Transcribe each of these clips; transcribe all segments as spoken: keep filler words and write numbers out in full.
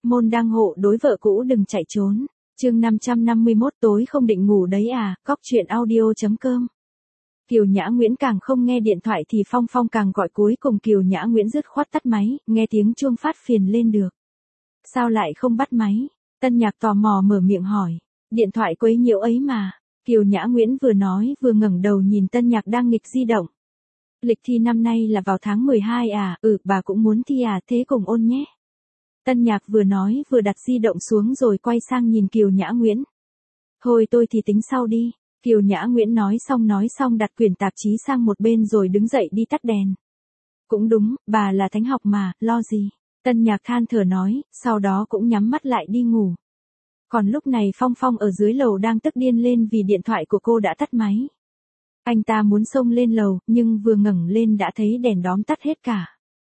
môn đăng hộ đối vợ cũ đừng chạy trốn. Chương năm trăm năm mươi mốt tối không định ngủ đấy à, cóc truyện audio chấm com. Kiều Nhã Nguyễn càng không nghe điện thoại thì Phong Phong càng gọi, cuối cùng Kiều Nhã Nguyễn dứt khoát tắt máy, nghe tiếng chuông phát phiền lên được. Sao lại không bắt máy? Tân Nhạc tò mò mở miệng hỏi. Điện thoại quấy nhiễu ấy mà. Kiều Nhã Nguyễn vừa nói vừa ngẩng đầu nhìn Tân Nhạc đang nghịch di động. Lịch thi năm nay là vào tháng mười hai à, ừ, bà cũng muốn thi à, thế cùng ôn nhé. Tân Nhạc vừa nói vừa đặt di động xuống rồi quay sang nhìn Kiều Nhã Nguyễn. Thôi tôi thì tính sau đi. Kiều Nhã Nguyễn nói xong nói xong đặt quyển tạp chí sang một bên rồi đứng dậy đi tắt đèn. Cũng đúng, bà là thánh học mà, lo gì. Tân Nhạc than thở nói, sau đó cũng nhắm mắt lại đi ngủ. Còn lúc này Phong Phong ở dưới lầu đang tức điên lên vì điện thoại của cô đã tắt máy. Anh ta muốn xông lên lầu, nhưng vừa ngẩng lên đã thấy đèn đóm tắt hết cả.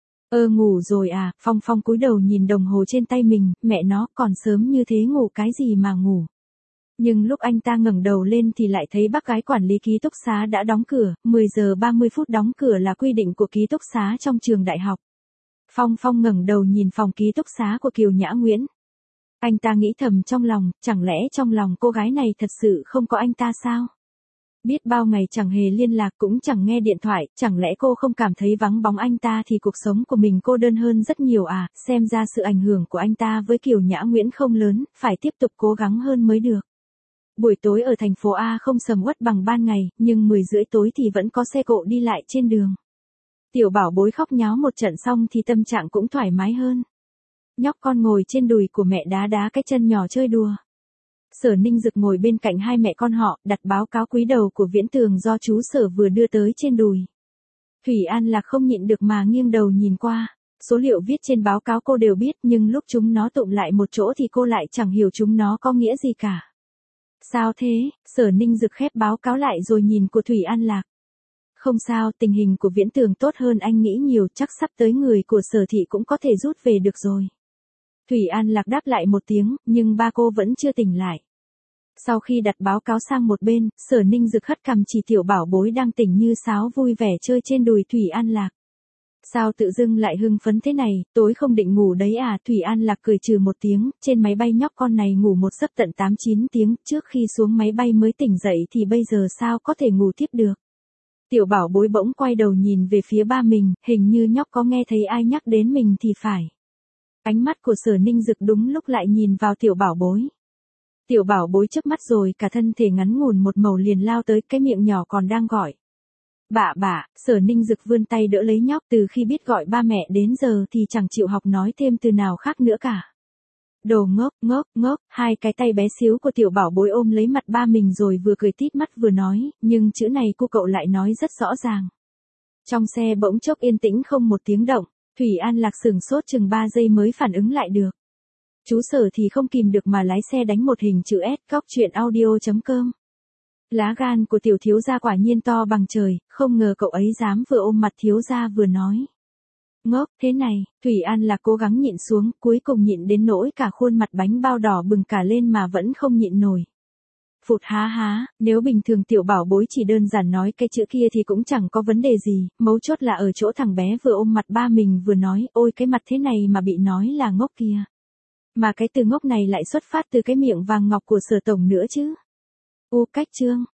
Ơ ngủ rồi à, Phong Phong cúi đầu nhìn đồng hồ trên tay mình, mẹ nó, còn sớm như thế ngủ cái gì mà ngủ. Nhưng lúc anh ta ngẩng đầu lên thì lại thấy bác gái quản lý ký túc xá đã đóng cửa, mười giờ ba mươi phút đóng cửa là quy định của ký túc xá trong trường đại học. Phong Phong ngẩng đầu nhìn phòng ký túc xá của Kiều Nhã Nguyễn. Anh ta nghĩ thầm trong lòng, chẳng lẽ trong lòng cô gái này thật sự không có anh ta sao? Biết bao ngày chẳng hề liên lạc cũng chẳng nghe điện thoại, chẳng lẽ cô không cảm thấy vắng bóng anh ta thì cuộc sống của mình cô đơn hơn rất nhiều à, xem ra sự ảnh hưởng của anh ta với Kiều Nhã Nguyễn không lớn, phải tiếp tục cố gắng hơn mới được. Buổi tối ở thành phố A không sầm uất bằng ban ngày, nhưng mười rưỡi tối thì vẫn có xe cộ đi lại trên đường. Tiểu Bảo Bối khóc nháo một trận xong thì tâm trạng cũng thoải mái hơn. Nhóc con ngồi trên đùi của mẹ đá đá cái chân nhỏ chơi đùa. Sở Ninh Dực ngồi bên cạnh hai mẹ con họ, đặt báo cáo quý đầu của Viễn Tường do chú Sở vừa đưa tới trên đùi. Thủy An Lạc không nhịn được mà nghiêng đầu nhìn qua. Số liệu viết trên báo cáo cô đều biết, nhưng lúc chúng nó tụm lại một chỗ thì cô lại chẳng hiểu chúng nó có nghĩa gì cả. Sao thế? Sở Ninh Dực khép báo cáo lại rồi nhìn của Thủy An Lạc. Không sao, tình hình của Viễn Tường tốt hơn anh nghĩ nhiều, chắc sắp tới người của Sở Thị cũng có thể rút về được rồi. Thủy An Lạc đáp lại một tiếng, nhưng ba cô vẫn chưa tỉnh lại. Sau khi đặt báo cáo sang một bên, Sở Ninh Dực hất cằm chỉ Tiểu Bảo Bối đang tỉnh như sáo vui vẻ chơi trên đùi Thủy An Lạc. Sao tự dưng lại hưng phấn thế này, tối không định ngủ đấy à, Thủy An Lạc cười trừ một tiếng, trên máy bay nhóc con này ngủ một giấc tận tám chín tiếng, trước khi xuống máy bay mới tỉnh dậy thì bây giờ sao có thể ngủ tiếp được. Tiểu Bảo Bối bỗng quay đầu nhìn về phía ba mình, hình như nhóc có nghe thấy ai nhắc đến mình thì phải. Ánh mắt của Sở Ninh Dực đúng lúc lại nhìn vào Tiểu Bảo Bối. Tiểu Bảo Bối chớp mắt rồi cả thân thể ngắn ngủn một màu liền lao tới, cái miệng nhỏ còn đang gọi. Bạ bạ, Sở Ninh Dực vươn tay đỡ lấy nhóc, từ khi biết gọi ba mẹ đến giờ thì chẳng chịu học nói thêm từ nào khác nữa cả. Đồ ngốc, ngốc, ngốc, hai cái tay bé xíu của Tiểu Bảo Bối ôm lấy mặt ba mình rồi vừa cười tít mắt vừa nói, nhưng chữ này cô cậu lại nói rất rõ ràng. Trong xe bỗng chốc yên tĩnh không một tiếng động, Thủy An Lạc sửng sốt chừng ba giây mới phản ứng lại được. Chú Sở thì không kìm được mà lái xe đánh một hình chữ S, cóc truyện audio chấm com. Lá gan của tiểu thiếu gia quả nhiên to bằng trời, không ngờ cậu ấy dám vừa ôm mặt thiếu gia vừa nói. Ngốc, thế này, Thủy An Lạc cố gắng nhịn xuống, cuối cùng nhịn đến nỗi cả khuôn mặt bánh bao đỏ bừng cả lên mà vẫn không nhịn nổi. Phụt há há, nếu bình thường Tiểu Bảo Bối chỉ đơn giản nói cái chữ kia thì cũng chẳng có vấn đề gì, mấu chốt là ở chỗ thằng bé vừa ôm mặt ba mình vừa nói, ôi cái mặt thế này mà bị nói là ngốc kia. Mà cái từ ngốc này lại xuất phát từ cái miệng vàng ngọc của Sở tổng nữa chứ. U cách chương.